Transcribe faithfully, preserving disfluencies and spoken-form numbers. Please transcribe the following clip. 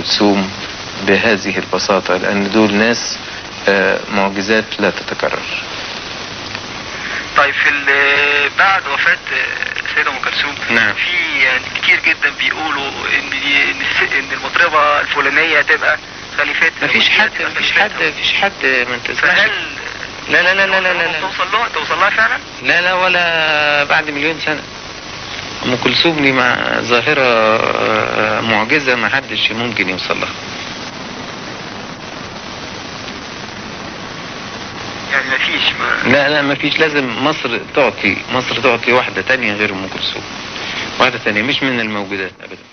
كلثوم بهذه البساطة، لأن دول ناس معجزات لا تتكرر. طيب في بعد وفاة السيدة أم كلثوم نعم. في يعني كتير جدا بيقولوا ان ان المطربة الفلانية تبقى خليفتها. مفيش حد مفيش حد مفيش حد ما تسمعش. فهل لا لا لا لا لا لا توصل لها توصل لها فعلا؟ لا لا ولا بعد مليون سنة. أم كلثوم دي مع ظاهرة معجزة ما حدش ممكن يوصل لها. يعني مفيش ما... لا لا مفيش. لازم مصر تعطي مصر تعطي واحدة تانية غير أم كلثوم، واحدة تانية مش من الموجودات أبدا.